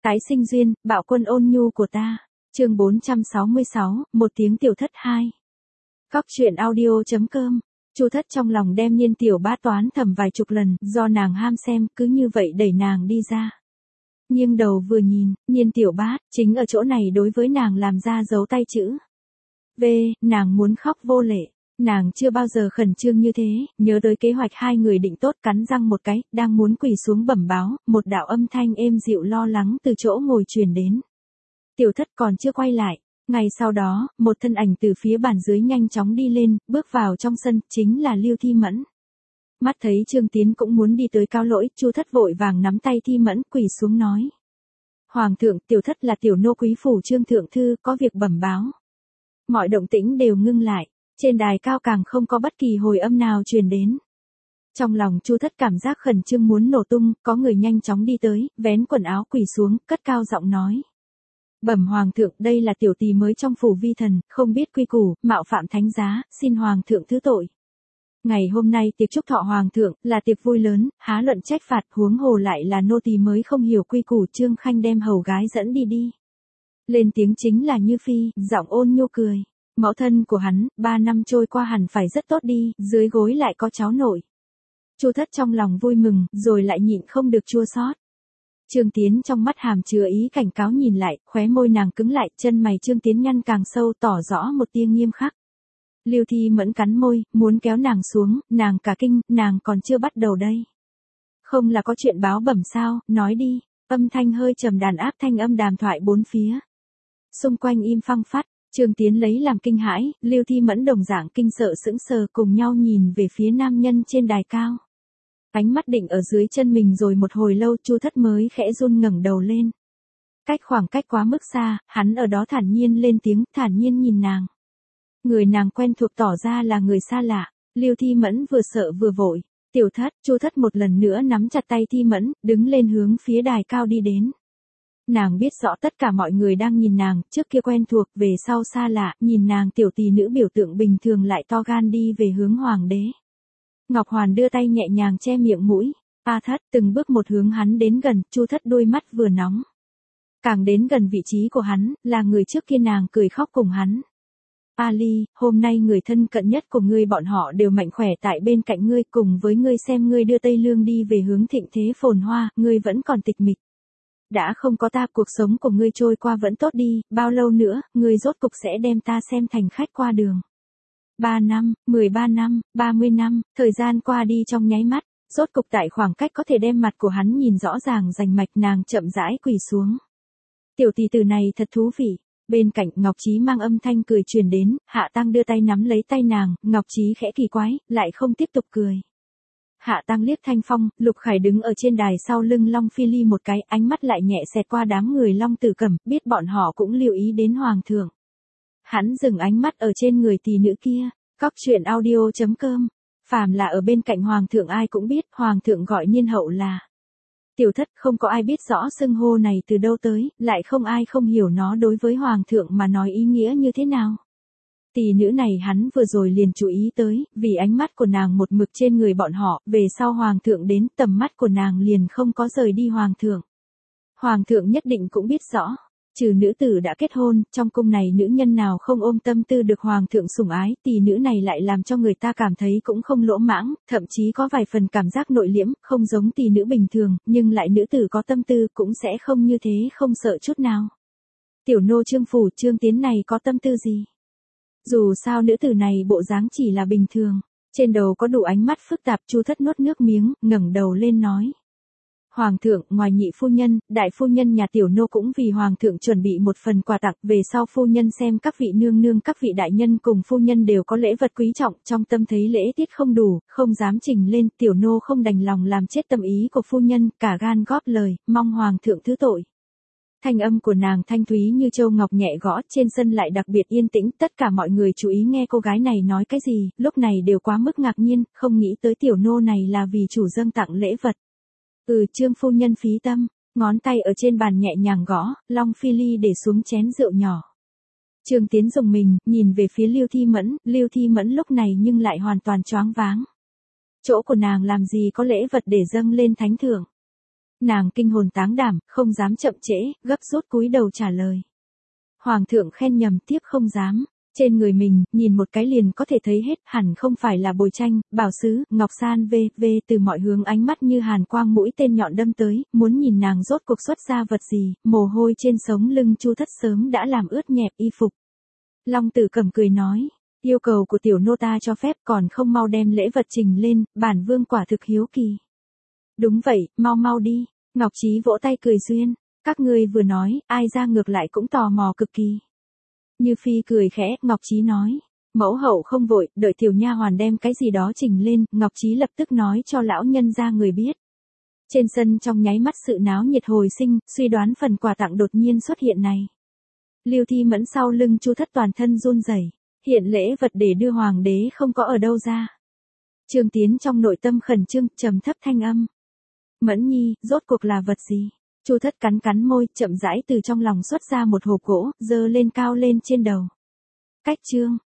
Tái sinh duyên, bạo quân ôn nhu của ta. Chương 466, một tiếng tiểu thất 2. Cóc truyện audio.com. Chu Thất trong lòng đem Niên Tiểu Bát toán thầm vài chục lần, do nàng ham xem, cứ như vậy đẩy nàng đi ra. Nghiêng đầu vừa nhìn, Niên Tiểu Bát chính ở chỗ này đối với nàng làm ra dấu tay chữ V, nàng muốn khóc vô lệ. Nàng chưa bao giờ khẩn trương như thế, nhớ tới kế hoạch hai người định tốt, cắn răng một cái, đang muốn quỳ xuống bẩm báo, một đạo âm thanh êm dịu lo lắng từ chỗ ngồi truyền đến. Tiểu Thất còn chưa quay lại. Ngay sau đó, một thân ảnh từ phía bàn dưới nhanh chóng đi lên, bước vào trong sân, chính là Lưu Thi Mẫn. Mắt thấy Trương Tiến cũng muốn đi tới cáo lỗi, Chu Thất vội vàng nắm tay Thi Mẫn quỳ xuống nói. Hoàng thượng, Tiểu Thất là tiểu nô quý phủ Trương thượng thư, có việc bẩm báo. Mọi động tĩnh đều ngưng lại, trên đài cao càng không có bất kỳ hồi âm nào truyền đến. Trong lòng Chu Thất cảm giác khẩn trương muốn nổ tung, có người nhanh chóng đi tới, vén quần áo quỳ xuống, cất cao giọng nói. Bẩm Hoàng thượng, đây là tiểu tỳ mới trong phủ vi thần, không biết quy củ, mạo phạm thánh giá, xin Hoàng thượng thứ tội. Ngày hôm nay tiệc chúc thọ Hoàng thượng, là tiệc vui lớn, há luận trách phạt, huống hồ lại là nô tỳ mới không hiểu quy củ. Trương Khanh đem hầu gái dẫn đi. Lên tiếng chính là Như Phi, giọng ôn nhu cười. Mẫu thân của hắn, 3 năm trôi qua hẳn phải rất tốt đi, dưới gối lại có cháu nội. Chu Thất trong lòng vui mừng, rồi lại nhịn không được chua xót. Trương Tiến trong mắt hàm chứa ý cảnh cáo nhìn lại, khóe môi nàng cứng lại, chân mày Trương Tiến nhăn càng sâu, tỏ rõ một tia nghiêm khắc. Lưu Thi Mẫn cắn môi, muốn kéo nàng xuống, nàng cả kinh, nàng còn chưa bắt đầu đây. Không là có chuyện báo bẩm sao, nói đi. Âm thanh hơi trầm đàn áp thanh âm đàm thoại bốn phía. Xung quanh im phăng phắt, Trương Tiến lấy làm kinh hãi, Lưu Thi Mẫn đồng dạng kinh sợ sững sờ, cùng nhau nhìn về phía nam nhân trên đài cao. Ánh mắt định ở dưới chân mình rồi một hồi lâu, Chu Thất mới khẽ run ngẩng đầu lên. Khoảng cách quá mức xa, hắn ở đó thản nhiên lên tiếng, thản nhiên nhìn nàng. Người nàng quen thuộc tỏ ra là người xa lạ. Lưu Thi Mẫn vừa sợ vừa vội. Tiểu Thất, Chu Thất một lần nữa nắm chặt tay Thi Mẫn, đứng lên hướng phía đài cao đi đến. Nàng biết rõ tất cả mọi người đang nhìn nàng, trước kia quen thuộc, về sau xa lạ, nhìn nàng tiểu tỷ nữ biểu tượng bình thường lại to gan đi về hướng hoàng đế. Ngọc Hoàn đưa tay nhẹ nhàng che miệng mũi. A Thất từng bước một hướng hắn đến gần, Chu Thất đôi mắt vừa nóng. Càng đến gần vị trí của hắn, là người trước kia nàng cười khóc cùng hắn. A Ly, hôm nay người thân cận nhất của ngươi bọn họ đều mạnh khỏe tại bên cạnh ngươi, cùng với ngươi xem ngươi đưa Tây Lương đi về hướng thịnh thế phồn hoa, ngươi vẫn còn tịch mịch. Đã không có ta, cuộc sống của ngươi trôi qua vẫn tốt đi, bao lâu nữa, ngươi rốt cục sẽ đem ta xem thành khách qua đường. 3 năm, 13 năm, 30 năm, thời gian qua đi trong nháy mắt, rốt cục tại khoảng cách có thể đem mặt của hắn nhìn rõ ràng rành mạch, nàng chậm rãi quỳ xuống. Tiểu tỷ tử này thật thú vị. Bên cạnh Ngọc Trí mang âm thanh cười truyền đến, Hạ Tăng đưa tay nắm lấy tay nàng, Ngọc Trí khẽ kỳ quái, lại không tiếp tục cười. Hạ Tăng liếc Thanh Phong, Lục Khải đứng ở trên đài sau lưng Long Phi Ly một cái, ánh mắt lại nhẹ xẹt qua đám người Long Tử Cẩm, biết bọn họ cũng lưu ý đến Hoàng thượng. Hắn dừng ánh mắt ở trên người tỷ nữ kia. Cóc truyện audio.com. Phàm là ở bên cạnh Hoàng thượng ai cũng biết, Hoàng thượng gọi Niên hậu là Tiểu Thất, không có ai biết rõ xưng hô này từ đâu tới, lại không ai không hiểu nó đối với Hoàng thượng mà nói ý nghĩa như thế nào. Tỷ nữ này hắn vừa rồi liền chú ý tới, vì ánh mắt của nàng một mực trên người bọn họ, về sau Hoàng thượng đến, tầm mắt của nàng liền không có rời đi Hoàng thượng. Hoàng thượng nhất định cũng biết rõ. Trừ nữ tử đã kết hôn, trong cung này nữ nhân nào không ôm tâm tư được Hoàng thượng sủng ái, tỷ nữ này lại làm cho người ta cảm thấy cũng không lỗ mãng, thậm chí có vài phần cảm giác nội liễm, không giống tỷ nữ bình thường, nhưng lại nữ tử có tâm tư cũng sẽ không như thế, không sợ chút nào. Tiểu nô Trương phủ Trương Tiến này có tâm tư gì? Dù sao nữ tử này bộ dáng chỉ là bình thường, trên đầu có đủ ánh mắt phức tạp. Chu Thất nuốt nước miếng, ngẩng đầu lên nói. Hoàng thượng, ngoài nhị phu nhân, đại phu nhân nhà tiểu nô cũng vì Hoàng thượng chuẩn bị một phần quà tặng, về sau phu nhân xem các vị nương nương các vị đại nhân cùng phu nhân đều có lễ vật quý trọng, trong tâm thấy lễ tiết không đủ, không dám trình lên, tiểu nô không đành lòng làm chết tâm ý của phu nhân, cả gan góp lời, mong Hoàng thượng thứ tội. Thanh âm của nàng thanh thúy như châu ngọc nhẹ gõ, trên sân lại đặc biệt yên tĩnh, tất cả mọi người chú ý nghe cô gái này nói cái gì, lúc này đều quá mức ngạc nhiên, không nghĩ tới tiểu nô này là vì chủ dâng tặng lễ vật. Trương phu nhân phí tâm, ngón tay ở trên bàn nhẹ nhàng gõ, Long Phi Ly để xuống chén rượu nhỏ. Trương Tiến dùng mình, nhìn về phía Lưu Thi Mẫn lúc này nhưng lại hoàn toàn choáng váng. Chỗ của nàng làm gì có lễ vật để dâng lên thánh thượng. Nàng kinh hồn táng đảm, không dám chậm trễ, gấp rút cúi đầu trả lời. Hoàng thượng khen nhầm tiếp không dám. Trên người mình, nhìn một cái liền có thể thấy hết, hẳn không phải là bồi tranh, bảo sứ, ngọc san v.v. từ mọi hướng ánh mắt như hàn quang mũi tên nhọn đâm tới, muốn nhìn nàng rốt cuộc xuất ra vật gì, mồ hôi trên sống lưng Chu Thất sớm đã làm ướt nhẹp y phục. Long Tử Cẩm cười nói, yêu cầu của tiểu nô ta cho phép còn không mau đem lễ vật trình lên, bản vương quả thực hiếu kỳ. Đúng vậy, mau mau đi, Ngọc Trí vỗ tay cười duyên, các ngươi vừa nói, ai ra ngược lại cũng tò mò cực kỳ. Như Phi cười khẽ, Ngọc Trí nói, mẫu hậu không vội, đợi tiểu nha hoàn đem cái gì đó trình lên, Ngọc Trí lập tức nói cho lão nhân ra người biết. Trên sân trong nháy mắt sự náo nhiệt hồi sinh, suy đoán phần quà tặng đột nhiên xuất hiện này. Lưu Thi Mẫn sau lưng Chu Thất toàn thân run rẩy, hiện lễ vật để đưa hoàng đế không có ở đâu ra. Trương Tiến trong nội tâm khẩn trương, trầm thấp thanh âm. Mẫn nhi, rốt cuộc là vật gì? Chu Thất cắn cắn môi, chậm rãi từ trong lòng xuất ra một hộp gỗ, giơ lên cao lên trên đầu. Cách chương